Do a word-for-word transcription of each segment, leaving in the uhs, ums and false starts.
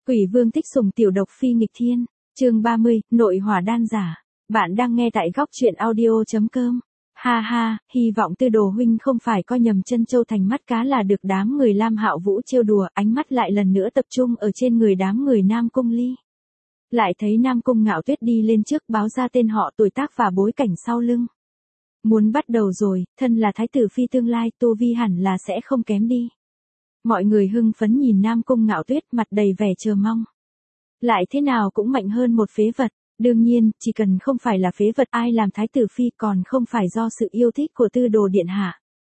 Quỷ vương thích sùng tiểu độc phi nghịch thiên, chương ba mươi, nội hỏa đan giả. Bạn đang nghe tại góc truyện audio.com. Ha ha, hy vọng Tư Đồ huynh không phải coi nhầm chân châu thành mắt cá là được đám người Lam Hạo Vũ trêu đùa, ánh mắt lại lần nữa tập trung ở trên người đám người Nam Cung Ly. Lại thấy Nam Cung Ngạo Tuyết đi lên trước báo ra tên họ, tuổi tác và bối cảnh sau lưng. Muốn bắt đầu rồi, thân là thái tử phi tương lai, tu vi hẳn là sẽ không kém đi. Mọi người hưng phấn nhìn Nam Cung Ngạo Tuyết, mặt đầy vẻ chờ mong. Lại thế nào cũng mạnh hơn một phế vật, đương nhiên, chỉ cần không phải là phế vật ai làm thái tử phi còn không phải do sự yêu thích của Tư Đồ điện hạ.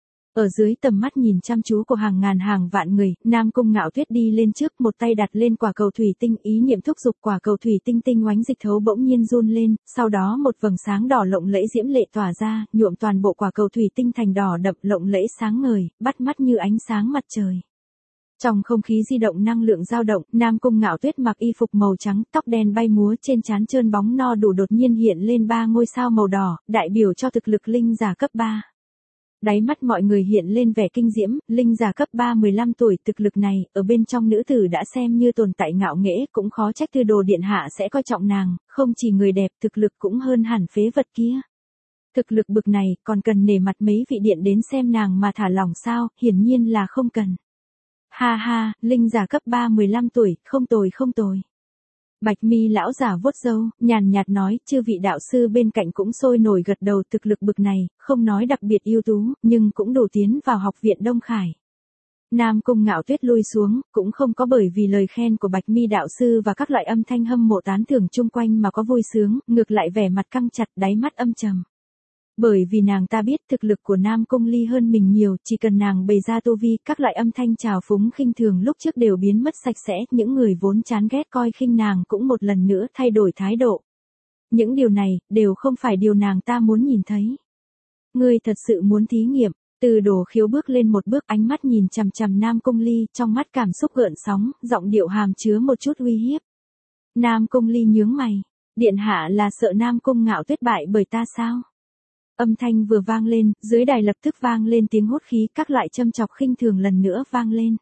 Ở dưới tầm mắt nhìn chăm chú của hàng ngàn hàng vạn người, Nam Cung Ngạo Tuyết đi lên trước, một tay đặt lên quả cầu thủy tinh, ý niệm thúc giục quả cầu thủy tinh tinh oánh dịch thấu bỗng nhiên run lên, sau đó một vầng sáng đỏ lộng lẫy diễm lệ tỏa ra, nhuộm toàn bộ quả cầu thủy tinh thành đỏ đậm lộng lẫy sáng ngời, bắt mắt như ánh sáng mặt trời. Trong không khí di động năng lượng dao động, Nam Cung Ngạo Tuyết mặc y phục màu trắng, tóc đen bay múa trên trán trơn bóng no đủ, đột nhiên hiện lên ba ngôi sao màu đỏ, đại biểu cho thực lực linh giả cấp ba. Đáy mắt mọi người hiện lên vẻ kinh diễm, linh giả cấp ba mười lăm tuổi, thực lực này, ở bên trong nữ tử đã xem như tồn tại ngạo nghễ, cũng khó trách Tư Đồ điện hạ sẽ coi trọng nàng, không chỉ người đẹp, thực lực cũng hơn hẳn phế vật kia. Thực lực bực này, còn cần nể mặt mấy vị điện đến xem nàng mà thả lỏng sao, hiển nhiên là không cần. Ha ha, linh giả cấp ba mười lăm tuổi, không tồi không tồi. Bạch mi lão giả vuốt râu, nhàn nhạt nói, chư vị đạo sư bên cạnh cũng sôi nổi gật đầu, thực lực bực này, không nói đặc biệt ưu tú, nhưng cũng đủ tiến vào học viện Đông Khải. Nam Cung Ngạo Tuyết lui xuống, cũng không có bởi vì lời khen của Bạch mi đạo sư và các loại âm thanh hâm mộ tán thưởng chung quanh mà có vui sướng, ngược lại vẻ mặt căng chặt, đáy mắt âm trầm. Bởi vì nàng ta biết thực lực của Nam Cung Ly hơn mình nhiều, chỉ cần nàng bày ra tu vi, các loại âm thanh trào phúng khinh thường lúc trước đều biến mất sạch sẽ, những người vốn chán ghét coi khinh nàng cũng một lần nữa thay đổi thái độ. Những điều này, đều không phải điều nàng ta muốn nhìn thấy. Ngươi thật sự muốn thí nghiệm, Từ Đồ Khiếu bước lên một bước, ánh mắt nhìn chằm chằm Nam Cung Ly, trong mắt cảm xúc gợn sóng, giọng điệu hàm chứa một chút uy hiếp. Nam Cung Ly nhướng mày, điện hạ là sợ Nam Cung Ngạo Tuyết bại bởi ta sao? Âm thanh vừa vang lên, dưới đài lập tức vang lên tiếng hốt khí, các loại châm chọc khinh thường lần nữa vang lên.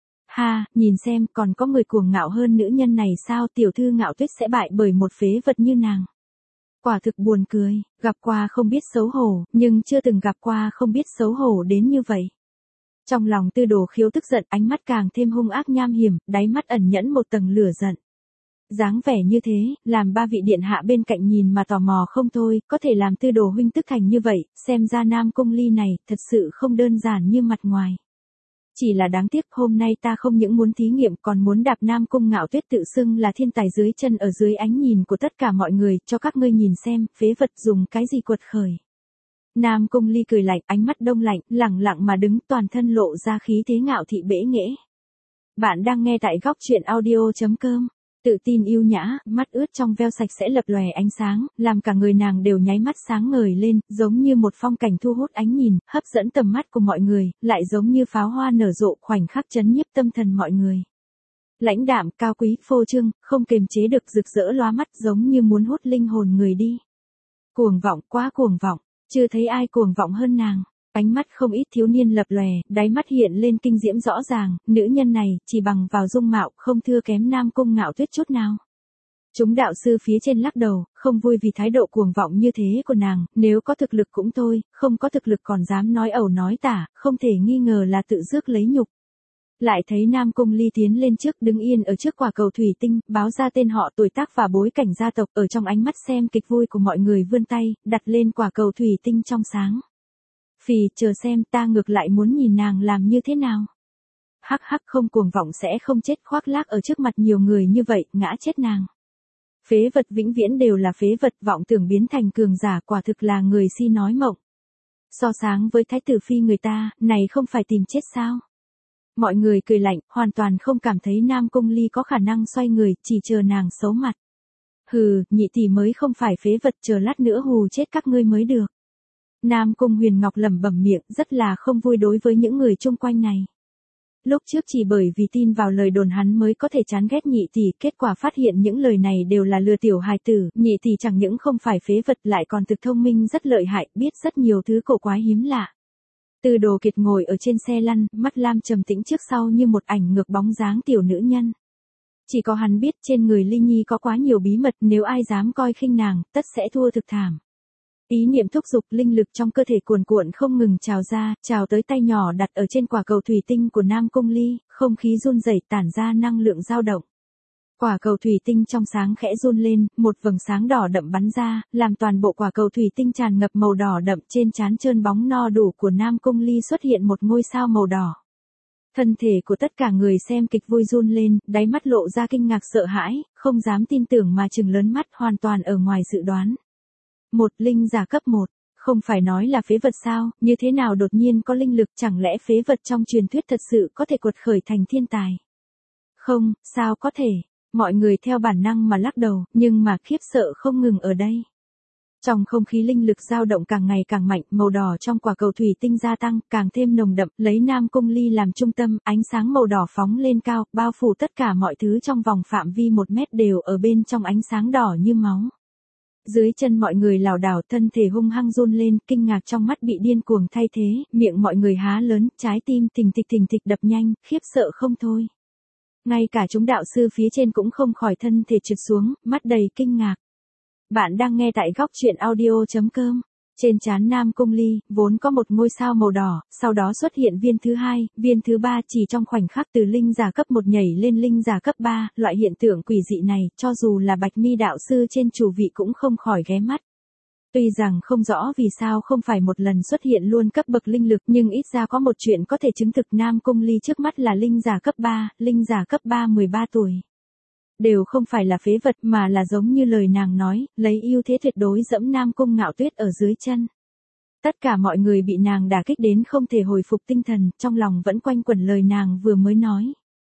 Ha, nhìn xem, còn có người cuồng ngạo hơn nữ nhân này sao, tiểu thư Ngạo Tuyết sẽ bại bởi một phế vật như nàng. Quả thực buồn cười, gặp qua không biết xấu hổ, nhưng chưa từng gặp qua không biết xấu hổ đến như vậy. Trong lòng Tư Đồ Khiếu tức giận, ánh mắt càng thêm hung ác nham hiểm, đáy mắt ẩn nhẫn một tầng lửa giận. Dáng vẻ như thế, làm ba vị điện hạ bên cạnh nhìn mà tò mò không thôi, có thể làm Tư Đồ huynh tức thành như vậy, xem ra Nam Cung Ly này, thật sự không đơn giản như mặt ngoài. Chỉ là đáng tiếc hôm nay ta không những muốn thí nghiệm còn muốn đạp Nam Cung Ngạo Tuyết tự xưng là thiên tài dưới chân ở dưới ánh nhìn của tất cả mọi người, cho các ngươi nhìn xem, phế vật dùng cái gì quật khởi. Nam Cung Ly cười lạnh, ánh mắt đông lạnh, lẳng lặng mà đứng, toàn thân lộ ra khí thế ngạo thị bẽ nghễ. Bạn đang nghe tại góc truyện audio.com. Tự tin yêu nhã, mắt ướt trong veo sạch sẽ lập lòe ánh sáng, làm cả người nàng đều nháy mắt sáng ngời lên, giống như một phong cảnh thu hút ánh nhìn, hấp dẫn tầm mắt của mọi người, lại giống như pháo hoa nở rộ khoảnh khắc chấn nhiếp tâm thần mọi người. Lãnh đạm, cao quý, phô trương, không kềm chế được rực rỡ lóa mắt, giống như muốn hút linh hồn người đi. Cuồng vọng, quá cuồng vọng, chưa thấy ai cuồng vọng hơn nàng. Ánh mắt không ít thiếu niên lập lòe, đáy mắt hiện lên kinh diễm rõ ràng, nữ nhân này, chỉ bằng vào dung mạo, không thua kém Nam Cung Ngạo Tuyết chút nào. Chúng đạo sư phía trên lắc đầu, không vui vì thái độ cuồng vọng như thế của nàng, nếu có thực lực cũng thôi, không có thực lực còn dám nói ẩu nói tả, không thể nghi ngờ là tự rước lấy nhục. Lại thấy Nam Cung Ly tiến lên trước, đứng yên ở trước quả cầu thủy tinh, báo ra tên họ, tuổi tác và bối cảnh gia tộc, ở trong ánh mắt xem kịch vui của mọi người vươn tay, đặt lên quả cầu thủy tinh trong sáng. Phì, chờ xem, ta ngược lại muốn nhìn nàng làm như thế nào. Hắc hắc, không cuồng vọng sẽ không chết, khoác lác ở trước mặt nhiều người như vậy, ngã chết nàng. Phế vật vĩnh viễn đều là phế vật, vọng tưởng biến thành cường giả, quả thực là người si nói mộng. So sáng với thái tử phi người ta, này không phải tìm chết sao? Mọi người cười lạnh, hoàn toàn không cảm thấy Nam Cung Ly có khả năng xoay người, chỉ chờ nàng xấu mặt. Hừ, nhị tỷ mới không phải phế vật, chờ lát nữa hù chết các ngươi mới được. Nam Cung Huyền Ngọc lẩm bẩm miệng, rất là không vui đối với những người chung quanh này. Lúc trước chỉ bởi vì tin vào lời đồn hắn mới có thể chán ghét nhị tỷ, kết quả phát hiện những lời này đều là lừa tiểu hài tử, nhị tỷ chẳng những không phải phế vật lại còn thực thông minh rất lợi hại, biết rất nhiều thứ cổ quái hiếm lạ. Từ Đồ Kiệt ngồi ở trên xe lăn, mắt lam trầm tĩnh trước sau như một ảnh ngược bóng dáng tiểu nữ nhân. Chỉ có hắn biết trên người Ly Nhi có quá nhiều bí mật, nếu ai dám coi khinh nàng, tất sẽ thua thực thảm. Ý niệm thúc giục, linh lực trong cơ thể cuồn cuộn không ngừng trào ra, trào tới tay nhỏ đặt ở trên quả cầu thủy tinh của Nam Cung Ly, không khí run rẩy tản ra năng lượng dao động. Quả cầu thủy tinh trong sáng khẽ run lên, một vầng sáng đỏ đậm bắn ra, làm toàn bộ quả cầu thủy tinh tràn ngập màu đỏ đậm, trên trán trơn bóng no đủ của Nam Cung Ly xuất hiện một ngôi sao màu đỏ. Thân thể của tất cả người xem kịch vui run lên, đáy mắt lộ ra kinh ngạc sợ hãi, không dám tin tưởng mà trừng lớn mắt, hoàn toàn ở ngoài dự đoán. Một linh giả cấp một, không phải nói là phế vật sao, như thế nào đột nhiên có linh lực, chẳng lẽ phế vật trong truyền thuyết thật sự có thể quật khởi thành thiên tài? Không, sao có thể, mọi người theo bản năng mà lắc đầu, nhưng mà khiếp sợ không ngừng ở đây. Trong không khí linh lực dao động càng ngày càng mạnh, màu đỏ trong quả cầu thủy tinh gia tăng, càng thêm nồng đậm, lấy Nam Cung Ly làm trung tâm, ánh sáng màu đỏ phóng lên cao, bao phủ tất cả mọi thứ trong vòng phạm vi một mét đều ở bên trong ánh sáng đỏ như máu. Dưới chân mọi người lảo đảo, thân thể hung hăng run lên, kinh ngạc trong mắt bị điên cuồng thay thế, miệng mọi người há lớn, trái tim thình thịch thình thịch đập nhanh, khiếp sợ không thôi. Ngay cả chúng đạo sư phía trên cũng không khỏi thân thể trượt xuống, mắt đầy kinh ngạc. Bạn đang nghe tại góc truyện audio chấm com. Trên trán Nam Cung Ly, vốn có một ngôi sao màu đỏ, sau đó xuất hiện viên thứ hai, viên thứ ba, chỉ trong khoảnh khắc từ linh giả cấp một nhảy lên linh giả cấp ba, loại hiện tượng quỷ dị này, cho dù là Bạch Mi đạo sư trên chủ vị cũng không khỏi ghé mắt. Tuy rằng không rõ vì sao không phải một lần xuất hiện luôn cấp bậc linh lực, nhưng ít ra có một chuyện có thể chứng thực, Nam Cung Ly trước mắt là linh giả cấp ba, linh giả cấp ba mười ba tuổi. Đều không phải là phế vật mà là giống như lời nàng nói, lấy ưu thế tuyệt đối dẫm Nam Cung Ngạo Tuyết ở dưới chân. Tất cả mọi người bị nàng đả kích đến không thể hồi phục tinh thần, trong lòng vẫn quanh quẩn lời nàng vừa mới nói.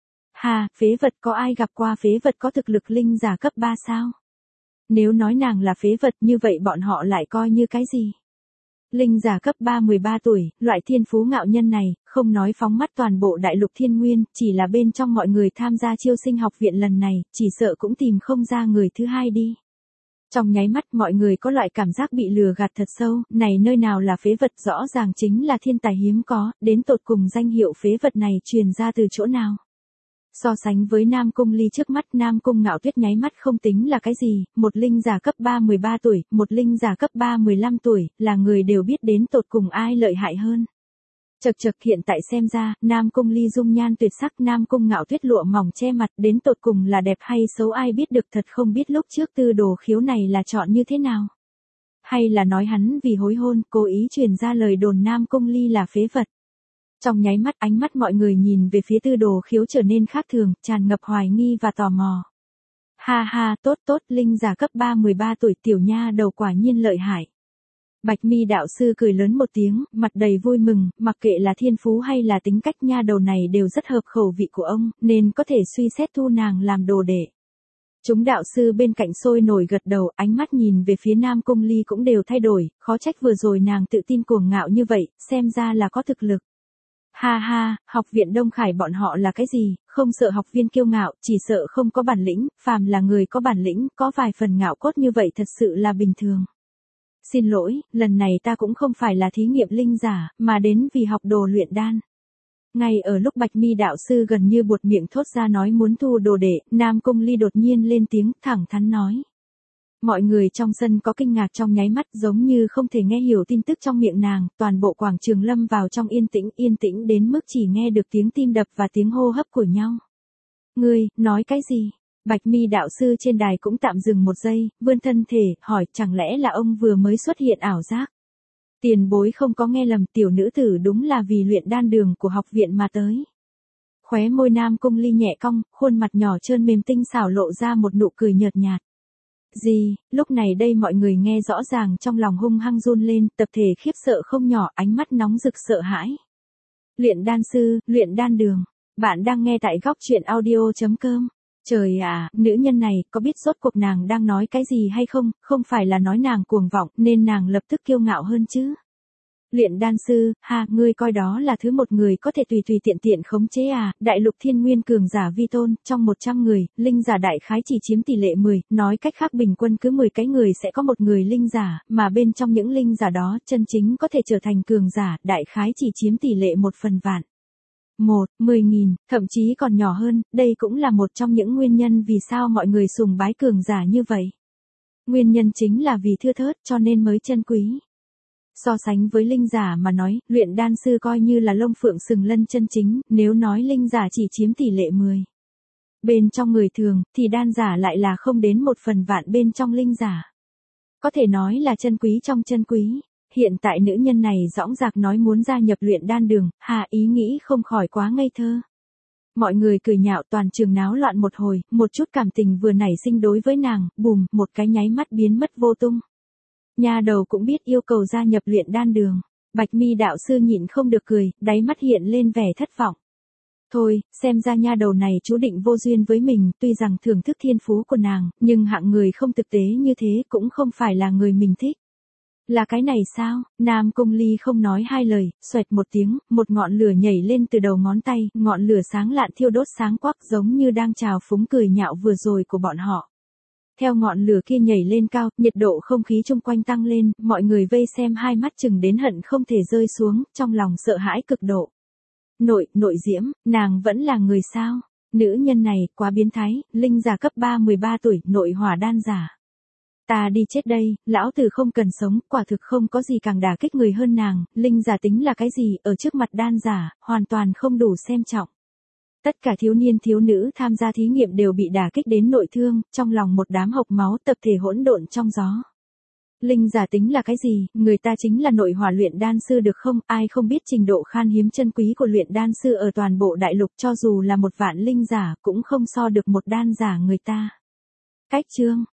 Hà, phế vật, có ai gặp qua phế vật có thực lực linh giả cấp ba sao? Nếu nói nàng là phế vật như vậy bọn họ lại coi như cái gì? Linh giả cấp ba mười ba tuổi, loại thiên phú ngạo nhân này, không nói phóng mắt toàn bộ đại lục thiên nguyên, chỉ là bên trong mọi người tham gia chiêu sinh học viện lần này, chỉ sợ cũng tìm không ra người thứ hai đi. Trong nháy mắt mọi người có loại cảm giác bị lừa gạt thật sâu, này nơi nào là phế vật, rõ ràng chính là thiên tài hiếm có, đến tột cùng danh hiệu phế vật này truyền ra từ chỗ nào. So sánh với Nam Cung Ly trước mắt, Nam Cung Ngạo Tuyết nháy mắt không tính là cái gì, một linh giả cấp ba mười ba tuổi, một linh giả cấp ba mười lăm tuổi, là người đều biết đến tột cùng ai lợi hại hơn. Chật chật, hiện tại xem ra, Nam Cung Ly dung nhan tuyệt sắc, Nam Cung Ngạo Tuyết lụa mỏng che mặt, đến tột cùng là đẹp hay xấu ai biết được, thật không biết lúc trước Tư Đồ Khiếu này là chọn như thế nào. Hay là nói hắn vì hối hôn, cố ý truyền ra lời đồn Nam Cung Ly là phế vật. Trong nháy mắt ánh mắt mọi người nhìn về phía Tư Đồ Khiếu trở nên khác thường, tràn ngập hoài nghi và tò mò. Ha ha, tốt tốt, linh giả cấp ba mười ba tuổi, tiểu nha đầu quả nhiên lợi hại. Bạch Mi đạo sư cười lớn một tiếng, mặt đầy vui mừng, mặc kệ là thiên phú hay là tính cách, nha đầu này đều rất hợp khẩu vị của ông, nên có thể suy xét thu nàng làm đồ đệ. Chúng đạo sư bên cạnh sôi nổi gật đầu, ánh mắt nhìn về phía Nam Cung Ly cũng đều thay đổi, khó trách vừa rồi nàng tự tin cuồng ngạo như vậy, xem ra là có thực lực. Ha ha, học viện Đông Khải bọn họ là cái gì, không sợ học viên kiêu ngạo, chỉ sợ không có bản lĩnh, phàm là người có bản lĩnh, có vài phần ngạo cốt như vậy thật sự là bình thường. Xin lỗi, lần này ta cũng không phải là thí nghiệm linh giả, mà đến vì học đồ luyện đan. Ngay ở lúc Bạch Mi đạo sư gần như buột miệng thốt ra nói muốn thu đồ đệ, Nam Cung Ly đột nhiên lên tiếng, thẳng thắn nói. Mọi người trong sân có kinh ngạc trong nháy mắt, giống như không thể nghe hiểu tin tức trong miệng nàng, toàn bộ quảng trường lâm vào trong yên tĩnh, yên tĩnh đến mức chỉ nghe được tiếng tim đập và tiếng hô hấp của nhau. Ngươi, nói cái gì? Bạch Mi đạo sư trên đài cũng tạm dừng một giây, vươn thân thể, hỏi chẳng lẽ là ông vừa mới xuất hiện ảo giác? Tiền bối không có nghe lầm, tiểu nữ tử đúng là vì luyện đan đường của học viện mà tới. Khóe môi Nam Cung Ly nhẹ cong, khuôn mặt nhỏ trơn mềm tinh xảo lộ ra một nụ cười nhợt nhạt. Gì, lúc này đây mọi người nghe rõ ràng trong lòng hung hăng run lên, tập thể khiếp sợ không nhỏ, ánh mắt nóng rực sợ hãi. Luyện đan sư, luyện đan đường, bạn đang nghe tại góc truyện audio chấm com. Trời à, nữ nhân này, có biết rốt cuộc nàng đang nói cái gì hay không, không phải là nói nàng cuồng vọng, nên nàng lập tức kiêu ngạo hơn chứ. Luyện đan sư, ha, ngươi coi đó là thứ một người có thể tùy tùy tiện tiện khống chế à, đại lục thiên nguyên cường giả vi tôn, trong một trăm người, linh giả đại khái chỉ chiếm tỷ lệ mười, nói cách khác bình quân cứ mười cái người sẽ có một người linh giả, mà bên trong những linh giả đó, chân chính có thể trở thành cường giả, đại khái chỉ chiếm tỷ lệ một phần vạn. một, mười nghìn, thậm chí còn nhỏ hơn, đây cũng là một trong những nguyên nhân vì sao mọi người sùng bái cường giả như vậy. Nguyên nhân chính là vì thưa thớt cho nên mới chân quý. So sánh với linh giả mà nói, luyện đan sư coi như là lông phượng sừng lân chân chính, nếu nói linh giả chỉ chiếm tỷ lệ mười. Bên trong người thường, thì đan giả lại là không đến một phần vạn bên trong linh giả. Có thể nói là chân quý trong chân quý. Hiện tại nữ nhân này dõng dạc nói muốn gia nhập luyện đan đường, hà ý nghĩ không khỏi quá ngây thơ. Mọi người cười nhạo toàn trường náo loạn một hồi, một chút cảm tình vừa nảy sinh đối với nàng, bùm, một cái nháy mắt biến mất vô tung. Nha đầu cũng biết yêu cầu gia nhập luyện đan đường. Bạch Mi đạo sư nhịn không được cười, đáy mắt hiện lên vẻ thất vọng. Thôi, xem ra nha đầu này chú định vô duyên với mình, tuy rằng thưởng thức thiên phú của nàng, nhưng hạng người không thực tế như thế cũng không phải là người mình thích. Là cái này sao? Nam Cung Ly không nói hai lời, xoẹt một tiếng, một ngọn lửa nhảy lên từ đầu ngón tay, ngọn lửa sáng lạn thiêu đốt sáng quắc giống như đang chào phúng cười nhạo vừa rồi của bọn họ. Theo ngọn lửa kia nhảy lên cao, nhiệt độ không khí chung quanh tăng lên, mọi người vây xem hai mắt chừng đến hận không thể rơi xuống, trong lòng sợ hãi cực độ. Nội, nội diễm, nàng vẫn là người sao? Nữ nhân này, quá biến thái, linh giả cấp ba mười ba tuổi, nội hỏa đan giả. Ta đi chết đây, lão tử không cần sống, quả thực không có gì càng đả kích người hơn nàng, linh giả tính là cái gì, ở trước mặt đan giả, hoàn toàn không đủ xem trọng. Tất cả thiếu niên thiếu nữ tham gia thí nghiệm đều bị đả kích đến nội thương, trong lòng một đám hộc máu tập thể hỗn độn trong gió. Linh giả tính là cái gì, người ta chính là nội hỏa luyện đan sư được không, ai không biết trình độ khan hiếm chân quý của luyện đan sư ở toàn bộ đại lục cho dù là một vạn linh giả cũng không so được một đan giả người ta. Cách chương